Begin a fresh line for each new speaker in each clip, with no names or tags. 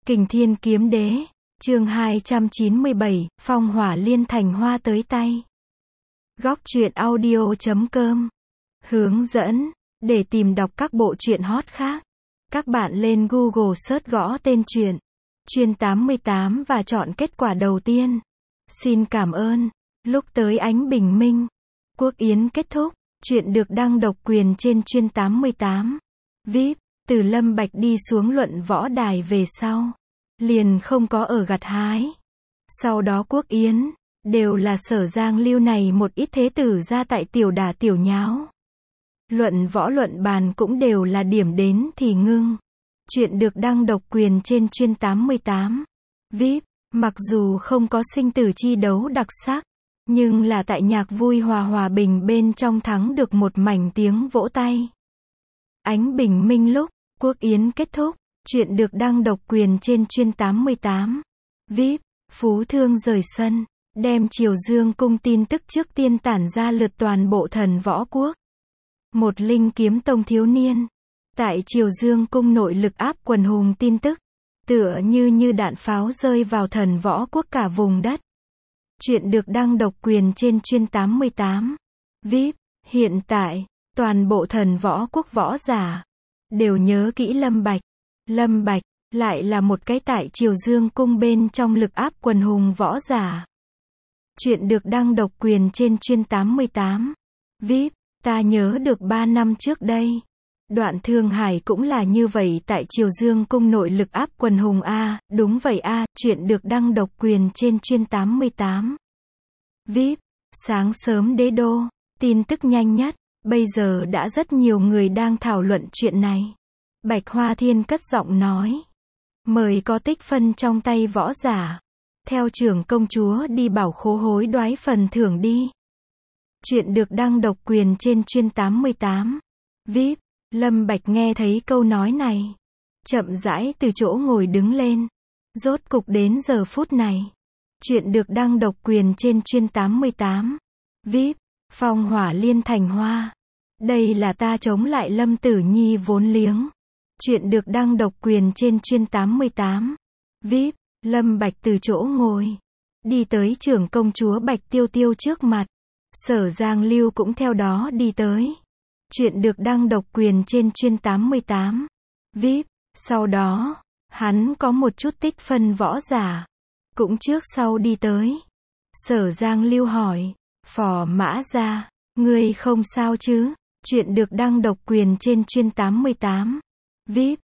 Kình Thiên Kiếm Đế, chương 297, Phong Hỏa Liên Thành Hoa tới tay. Góc truyện audio.com. Hướng dẫn, để tìm đọc các bộ truyện hot khác. Các bạn lên Google search gõ tên truyện, Chuyên 88 và chọn kết quả đầu tiên. Xin cảm ơn. Lúc tới ánh bình minh, quốc yến kết thúc, truyện được đăng độc quyền trên Chuyên 88. VIP, từ Lâm Bạch đi xuống luận võ đài về sau, liền không có ở gặt hái. Sau đó quốc yến, đều là Sở Giang Lưu này một ít thế tử ra tại tiểu đả tiểu nháo. Luận võ luận bàn cũng đều là điểm đến thì ngưng. Chuyện được đăng độc quyền trên Chuyên 88. VIP, mặc dù không có sinh tử chi đấu đặc sắc, nhưng là tại nhạc vui hòa bình bên trong thắng được một mảnh tiếng vỗ tay. Ánh bình minh lúc, quốc yến kết thúc, chuyện được đăng độc quyền trên Chuyên 88. VIP, Phú Thương rời sân, đem Triều Dương cung tin tức trước tiên tản ra lượt toàn bộ Thần Võ Quốc. Một linh kiếm tông thiếu niên, tại Triều Dương cung nội lực áp quần hùng tin tức, tựa như đạn pháo rơi vào Thần Võ Quốc cả vùng đất. Chuyện được đăng độc quyền trên Chuyên 88. VIP, hiện tại, toàn bộ Thần Võ Quốc võ giả đều nhớ kỹ Lâm Bạch. Lâm Bạch lại là một cái tại Triều Dương cung bên trong lực áp quần hùng võ giả. Chuyện được đăng độc quyền trên Chuyên 88. VIP, ta nhớ được 3 năm trước đây, Đoạn Thương Hải cũng là như vậy tại Triều Dương cung nội lực áp quần hùng a, đúng vậy a, chuyện được đăng độc quyền trên Chuyên 88. VIP, sáng sớm đế đô, tin tức nhanh nhất, bây giờ đã rất nhiều người đang thảo luận chuyện này. Bạch Hoa Thiên cất giọng nói, mời có tích phân trong tay võ giả, theo trưởng công chúa đi bảo khố hối đoái phần thưởng đi. Chuyện được đăng độc quyền trên Chuyên 88. VIP, Lâm Bạch nghe thấy câu nói này, chậm rãi từ chỗ ngồi đứng lên. Rốt cục đến giờ phút này. Chuyện được đăng độc quyền trên Chuyên 88. VIP, Phong Hỏa Liên Thành Hoa. Đây là ta chống lại Lâm Tử Nhi vốn liếng. Chuyện được đăng độc quyền trên Chuyên 88. VIP, Lâm Bạch từ chỗ ngồi, đi tới trưởng công chúa Bạch Tiêu Tiêu trước mặt. Sở Giang Lưu cũng theo đó đi tới. Chuyện được đăng độc quyền trên Chuyên 88. VIP, sau đó, hắn có một chút tích phân võ giả, cũng trước sau đi tới. Sở Giang Lưu hỏi, Phò Mã Gia, ngươi không sao chứ? Chuyện được đăng độc quyền trên Chuyên 88. VIP,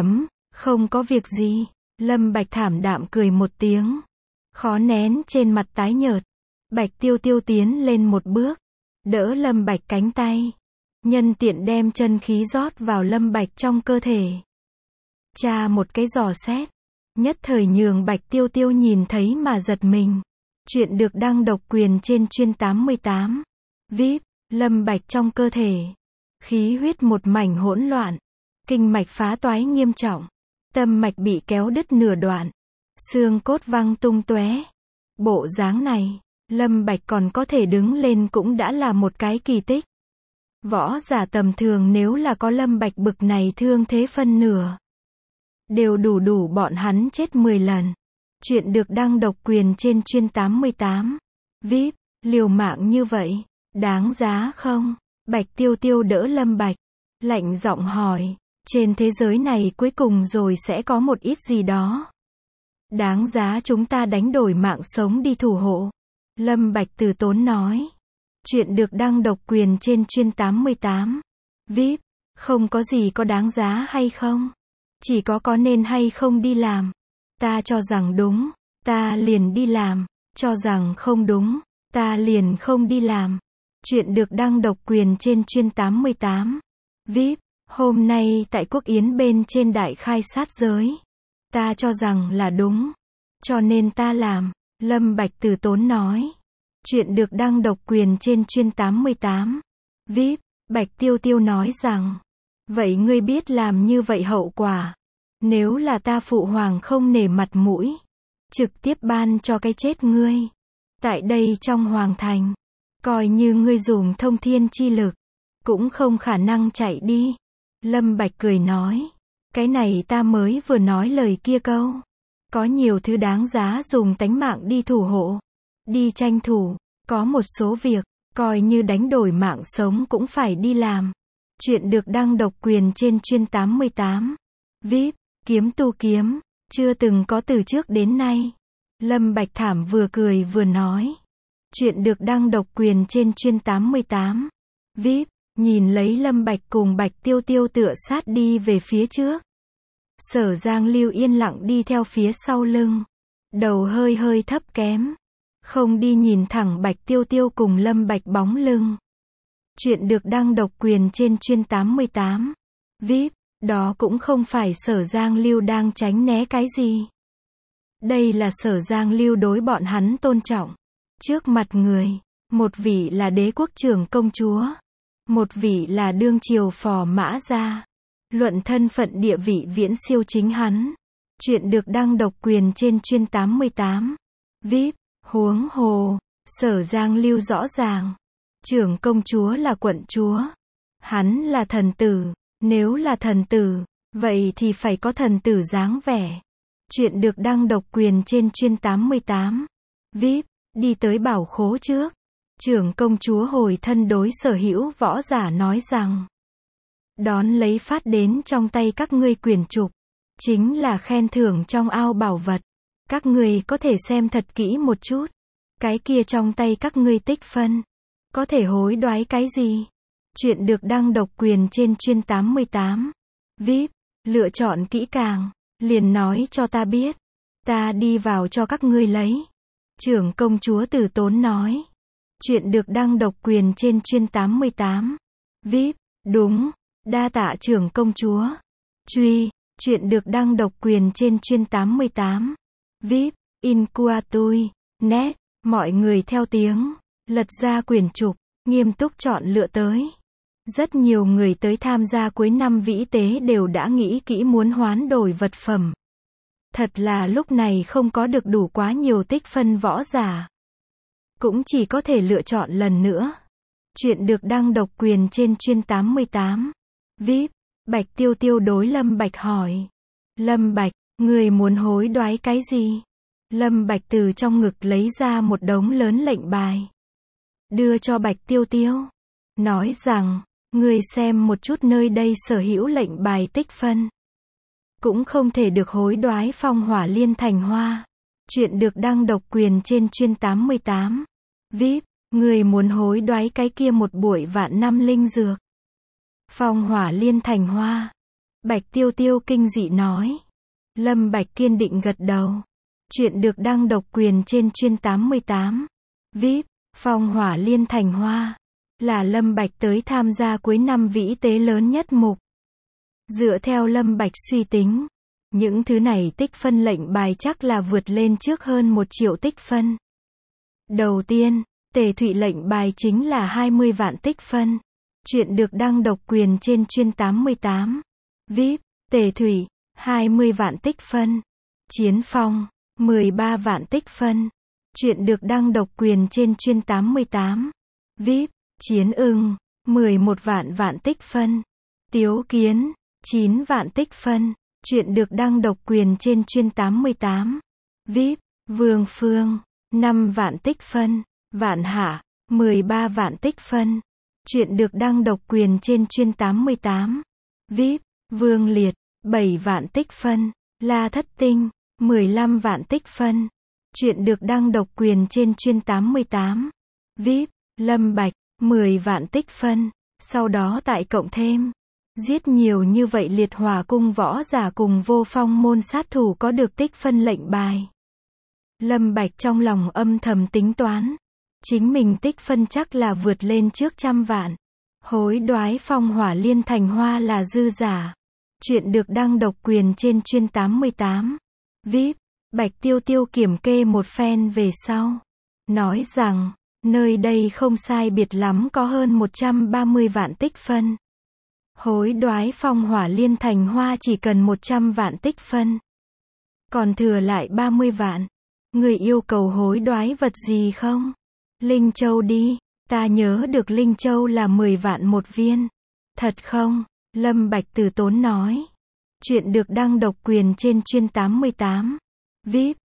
không có việc gì. Lâm Bạch thảm đạm cười một tiếng, khó nén trên mặt tái nhợt. Bạch Tiêu Tiêu tiến lên một bước, đỡ Lâm Bạch cánh tay, nhân tiện đem chân khí rót vào Lâm Bạch trong cơ thể. Cha một cái dò xét, nhất thời nhường Bạch Tiêu Tiêu nhìn thấy mà giật mình. Chuyện được đăng độc quyền trên Chuyên 88. VIP, Lâm Bạch trong cơ thể, khí huyết một mảnh hỗn loạn, kinh mạch phá toái nghiêm trọng, tâm mạch bị kéo đứt nửa đoạn, xương cốt văng tung tóe. Bộ dáng này, Lâm Bạch còn có thể đứng lên cũng đã là một cái kỳ tích. Võ giả tầm thường nếu là có Lâm Bạch bực này thương thế phân nửa, đều đủ bọn hắn chết 10 lần. Chuyện được đăng độc quyền trên Chuyên 88. VIP, liều mạng như vậy, đáng giá không? Bạch Tiêu Tiêu đỡ Lâm Bạch, lạnh giọng hỏi, trên thế giới này cuối cùng rồi sẽ có một ít gì đó đáng giá chúng ta đánh đổi mạng sống đi thủ hộ. Lâm Bạch từ tốn nói. Chuyện được đăng độc quyền trên Chuyên 88. VIP, không có gì có đáng giá hay không, chỉ có nên hay không đi làm. Ta cho rằng đúng, ta liền đi làm, cho rằng không đúng, ta liền không đi làm. Chuyện được đăng độc quyền trên Chuyên 88. VIP, hôm nay tại quốc yến bên trên đại khai sát giới, ta cho rằng là đúng, cho nên ta làm. Lâm Bạch từ tốn nói. Chuyện được đăng độc quyền trên Chuyên 88. VIP, Bạch Tiêu Tiêu nói rằng, vậy ngươi biết làm như vậy hậu quả, nếu là ta phụ hoàng không nể mặt mũi, trực tiếp ban cho cái chết ngươi. Tại đây trong hoàng thành, coi như ngươi dùng thông thiên chi lực, cũng không khả năng chạy đi. Lâm Bạch cười nói, cái này ta mới vừa nói lời kia câu. Có nhiều thứ đáng giá dùng tánh mạng đi thủ hộ, đi tranh thủ. Có một số việc, coi như đánh đổi mạng sống cũng phải đi làm. Chuyện được đăng độc quyền trên Chuyên 88. VIP, kiếm tu kiếm, chưa từng có từ trước đến nay. Lâm Bạch Thảm vừa cười vừa nói. Chuyện được đăng độc quyền trên Chuyên 88. VIP, nhìn lấy Lâm Bạch cùng Bạch Tiêu Tiêu tựa sát đi về phía trước. Sở Giang Lưu yên lặng đi theo phía sau lưng. Đầu hơi hơi thấp kém. Không đi nhìn thẳng Bạch Tiêu Tiêu cùng Lâm Bạch bóng lưng. Chuyện được đăng độc quyền trên Chuyên 88. VIP, đó cũng không phải Sở Giang Lưu đang tránh né cái gì. Đây là Sở Giang Lưu đối bọn hắn tôn trọng. Trước mặt người, một vị là đế quốc trưởng công chúa, một vị là đương triều phò mã gia. Luận thân phận địa vị viễn siêu chính hắn. Chuyện được đăng độc quyền trên Chuyên 88. VIP, huống hồ, Sở Giang Lưu rõ ràng. Trưởng công chúa là quận chúa. Hắn là thần tử. Nếu là thần tử, vậy thì phải có thần tử dáng vẻ. Chuyện được đăng độc quyền trên Chuyên 88. VIP, đi tới bảo khố trước. Trưởng công chúa hồi thân đối sở hữu võ giả nói rằng. Đón lấy phát đến trong tay các ngươi quyển trục. Chính là khen thưởng trong ao bảo vật. Các ngươi có thể xem thật kỹ một chút. Cái kia trong tay các ngươi tích phân. Có thể hối đoái cái gì? Chuyện được đăng độc quyền trên Chuyên 88. VIP, lựa chọn kỹ càng. Liền nói cho ta biết. Ta đi vào cho các ngươi lấy. Trưởng công chúa từ tốn nói. Chuyện được đăng độc quyền trên Chuyên 88. VIP, đúng. Đa tạ trưởng công chúa. Truy, chuyện được đăng độc quyền trên Chuyên 88. VIP, Inquatui, net, mọi người theo tiếng. Lật ra quyển trục, nghiêm túc chọn lựa tới. Rất nhiều người tới tham gia cuối năm vĩ tế đều đã nghĩ kỹ muốn hoán đổi vật phẩm. Thật là lúc này không có được đủ quá nhiều tích phân võ giả. Cũng chỉ có thể lựa chọn lần nữa. Chuyện được đăng độc quyền trên Chuyên 88. VIP, Bạch Tiêu Tiêu đối Lâm Bạch hỏi. Lâm Bạch, người muốn hối đoái cái gì? Lâm Bạch từ trong ngực lấy ra một đống lớn lệnh bài. Đưa cho Bạch Tiêu Tiêu. Nói rằng, người xem một chút nơi đây sở hữu lệnh bài tích phân. Cũng không thể được hối đoái phong hỏa liên thành hoa. Chuyện được đăng độc quyền trên Chuyên 88. VIP, người muốn hối đoái cái kia một buổi vạn năm linh dược. Phong hỏa liên thành hoa. Bạch Tiêu Tiêu kinh dị nói. Lâm Bạch kiên định gật đầu. Chuyện được đăng độc quyền trên Chuyên 88. VIP, phong hỏa liên thành hoa. Là Lâm Bạch tới tham gia cuối năm vĩ tế lớn nhất mục. Dựa theo Lâm Bạch suy tính, những thứ này tích phân lệnh bài chắc là vượt lên trước hơn 1 triệu tích phân. Đầu tiên, Tề Thụy lệnh bài chính là 20 vạn tích phân. Chuyện được đăng độc quyền trên Chuyên 88. VIP, Tề Thụy, 20 vạn tích phân. Chiến Phong, 13 vạn tích phân. Chuyện được đăng độc quyền trên Chuyên 88. VIP, Chiến Ưng, 11 vạn tích phân. Tiếu Kiến, 9 vạn tích phân. Chuyện được đăng độc quyền trên Chuyên 88. VIP, Vương Phương, 5 vạn tích phân. Vạn Hạ, 13 vạn tích phân. Chuyện được đăng độc quyền trên Chuyên 88. VIP, Vương Liệt, 7 vạn tích phân. La Thất Tinh, 15 vạn tích phân. Chuyện được đăng độc quyền trên Chuyên 88. VIP, Lâm Bạch, 10 vạn tích phân. Sau đó tại cộng thêm. Giết nhiều như vậy liệt hỏa cung võ giả cùng vô phong môn sát thủ có được tích phân lệnh bài. Lâm Bạch trong lòng âm thầm tính toán. Chính mình tích phân chắc là vượt lên trước 100 vạn. Hối đoái phong hỏa liên thành hoa là dư giả. Chuyện được đăng độc quyền trên Chuyên 88. VIP, Bạch Tiêu Tiêu kiểm kê một phen về sau. Nói rằng, nơi đây không sai biệt lắm có hơn 130 vạn tích phân. Hối đoái phong hỏa liên thành hoa chỉ cần 100 vạn tích phân. Còn thừa lại 30 vạn. Người yêu cầu hối đoái vật gì không? Linh Châu đi. Ta nhớ được Linh Châu là 10 vạn một viên. Thật không? Lâm Bạch từ tốn nói. Chuyện được đăng độc quyền trên Chuyên 88. VIP,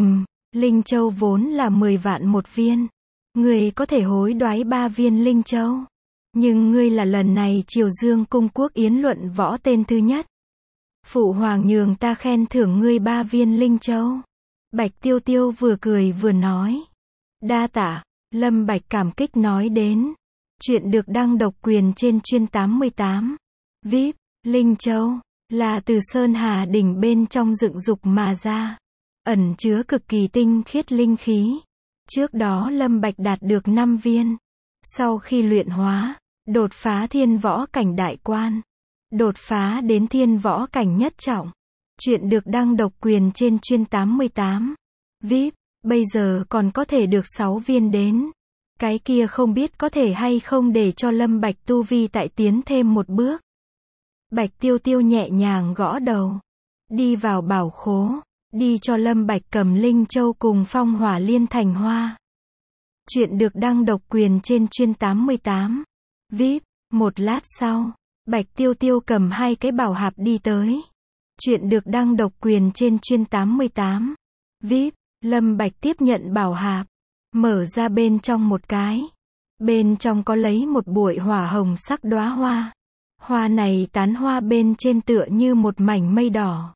Linh Châu vốn là 10 vạn một viên. Ngươi có thể hối đoái 3 viên Linh Châu. Nhưng ngươi là lần này Triều Dương Cung Quốc Yến luận võ tên thứ nhất. Phụ hoàng nhường ta khen thưởng ngươi 3 viên Linh Châu. Bạch Tiêu Tiêu vừa cười vừa nói. Đa tạ, Lâm Bạch cảm kích nói đến. Chuyện được đăng độc quyền trên chuyên 88. VIP, Linh Châu, là từ Sơn Hà đỉnh bên trong dựng dục mà ra. Ẩn chứa cực kỳ tinh khiết linh khí. Trước đó Lâm Bạch đạt được 5 viên. Sau khi luyện hóa, đột phá thiên võ cảnh đại quan. Đột phá đến thiên võ cảnh nhất trọng. Chuyện được đăng độc quyền trên chuyên 88. VIP, bây giờ còn có thể được 6 viên đến. Cái kia không biết có thể hay không để cho Lâm Bạch tu vi tại tiến thêm một bước. Bạch Tiêu Tiêu nhẹ nhàng gõ đầu. Đi vào bảo khố. Đi cho Lâm Bạch cầm Linh Châu cùng phong hỏa liên thành hoa. Chuyện được đăng độc quyền trên chuyên 88. VIP, một lát sau, Bạch Tiêu Tiêu cầm 2 cái bảo hạp đi tới. Chuyện được đăng độc quyền trên chuyên 88. VIP, Lâm Bạch tiếp nhận bảo hạp. Mở ra bên trong một cái. Bên trong có lấy một bụi hỏa hồng sắc đóa hoa. Hoa này tán hoa bên trên tựa như một mảnh mây đỏ.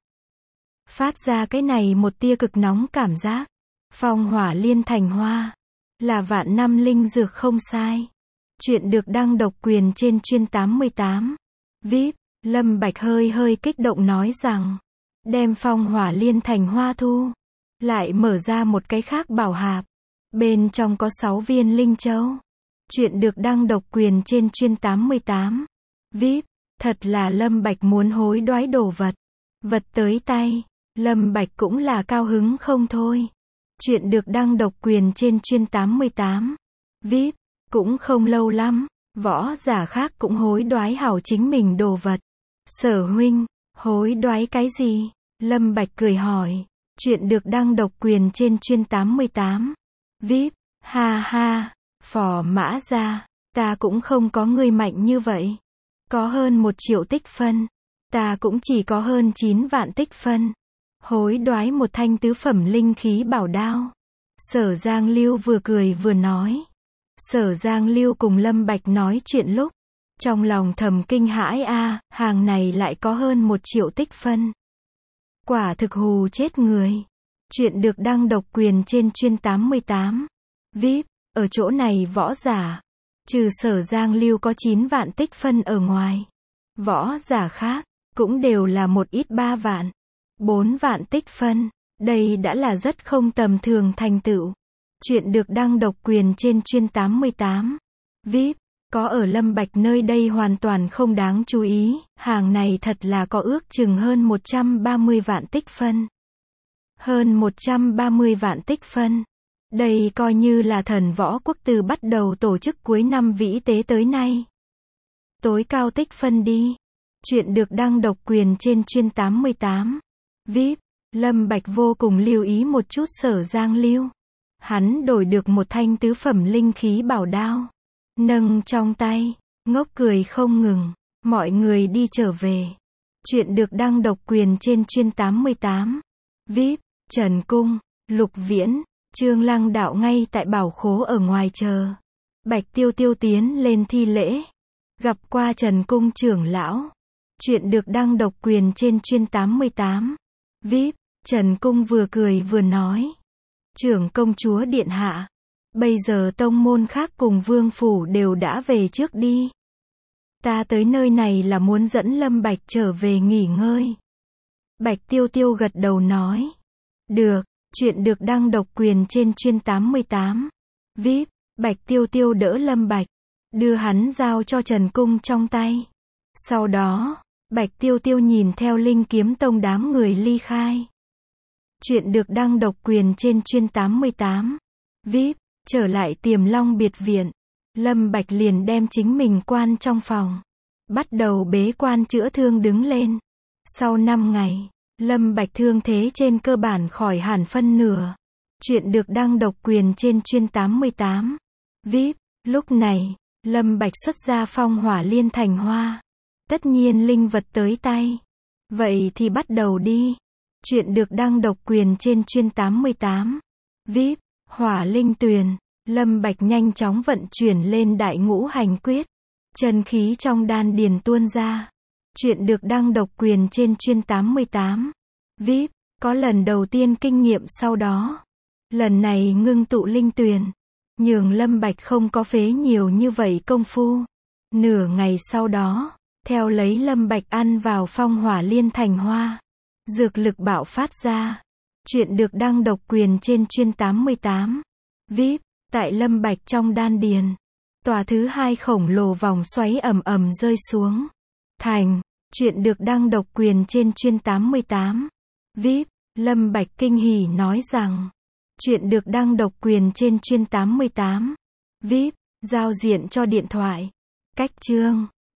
Phát ra cái này một tia cực nóng cảm giác. Phong hỏa liên thành hoa. Là vạn năm linh dược không sai. Chuyện được đăng độc quyền trên chuyên 88. VIP, Lâm Bạch hơi kích động nói rằng. Đem phong hỏa liên thành hoa thu. Lại mở ra một cái khác bảo hạp. Bên trong có 6 viên Linh Châu. Chuyện được đăng độc quyền trên chuyên 88. VIP, thật là Lâm Bạch muốn hối đoái đồ vật. Vật tới tay. Lâm Bạch cũng là cao hứng không thôi. Chuyện được đăng độc quyền trên chuyên 88. VIP, cũng không lâu lắm, võ giả khác cũng hối đoái hảo chính mình đồ vật. Sở huynh, hối đoái cái gì? Lâm Bạch cười hỏi. Chuyện được đăng độc quyền trên chuyên 88. VIP, ha ha, Phò Mã Gia, ta cũng không có ngươi mạnh như vậy. Có hơn 1 triệu tích phân, ta cũng chỉ có hơn 9 vạn tích phân. Hối đoái một thanh tứ phẩm linh khí bảo đao. Sở Giang Lưu vừa cười vừa nói. Sở Giang Lưu cùng Lâm Bạch nói chuyện lúc, trong lòng thầm kinh hãi hàng này lại có hơn 1 triệu tích phân. Quả thực hù chết người. Chuyện được đăng độc quyền trên chuyên 88. VIP, ở chỗ này võ giả, trừ Sở Giang Lưu có 9 vạn tích phân ở ngoài. Võ giả khác, cũng đều là một ít 3 vạn, 4 vạn tích phân. Đây đã là rất không tầm thường thành tựu. Chuyện được đăng độc quyền trên chuyên 88. VIP, có ở Lâm Bạch nơi đây hoàn toàn không đáng chú ý, hàng này thật là có ước chừng hơn 130 vạn tích phân. Hơn 130 vạn tích phân. Đây coi như là thần võ quốc từ bắt đầu tổ chức cuối năm vĩ tế tới nay. Tối cao tích phân đi. Chuyện được đăng độc quyền trên chuyên 88. VIP, Lâm Bạch vô cùng lưu ý một chút Sở Giang Lưu. Hắn đổi được một thanh tứ phẩm linh khí bảo đao. Nâng trong tay, ngốc cười không ngừng. Mọi người đi trở về. Chuyện được đăng độc quyền trên chuyên 88. VIP, Trần Cung, Lục Viễn, Trương Lăng Đạo ngay tại bảo khố ở ngoài chờ. Bạch Tiêu Tiêu tiến lên thi lễ. Gặp qua Trần Cung trưởng lão. Chuyện được đăng độc quyền trên chuyên 88. VIP, Trần Cung vừa cười vừa nói. Trưởng công chúa điện hạ. Bây giờ tông môn khác cùng vương phủ đều đã về trước đi. Ta tới nơi này là muốn dẫn Lâm Bạch trở về nghỉ ngơi. Bạch Tiêu Tiêu gật đầu nói. Được, chuyện được đăng độc quyền trên chuyên 88. VIP, Bạch Tiêu Tiêu đỡ Lâm Bạch. Đưa hắn giao cho Trần Cung trong tay. Sau đó, Bạch Tiêu Tiêu nhìn theo Linh Kiếm Tông đám người ly khai. Chuyện được đăng độc quyền trên chuyên 88. VIP, trở lại Tiềm Long biệt viện. Lâm Bạch liền đem chính mình quan trong phòng. Bắt đầu bế quan chữa thương đứng lên. Sau 5 ngày, Lâm Bạch thương thế trên cơ bản khỏi hẳn phân nửa. Chuyện được đăng độc quyền trên chuyên 88. VIP, lúc này, Lâm Bạch xuất ra phong hỏa liên thành hoa. Tất nhiên linh vật tới tay. Vậy thì bắt đầu đi. Chuyện được đăng độc quyền trên chuyên 88. VIP, Hỏa Linh Tuyền, Lâm Bạch nhanh chóng vận chuyển lên đại ngũ hành quyết. Chân khí trong đan điền tuôn ra. Chuyện được đăng độc quyền trên chuyên 88. VIP, có lần đầu tiên kinh nghiệm sau đó. Lần này ngưng tụ linh tuyền. Nhường Lâm Bạch không có phế nhiều như vậy công phu. Nửa ngày sau đó, theo lấy Lâm Bạch ăn vào phong hỏa liên thành hoa. Dược lực bạo phát ra. Chuyện được đăng độc quyền trên chuyên 88. VIP, tại Lâm Bạch trong đan điền. Tòa thứ hai khổng lồ vòng xoáy ầm ầm rơi xuống. Thành. Chuyện được đăng độc quyền trên chuyên 88. VIP, Lâm Bạch kinh hỉ nói rằng. Chuyện được đăng độc quyền trên chuyên 88. VIP, giao diện cho điện thoại. Cách chương.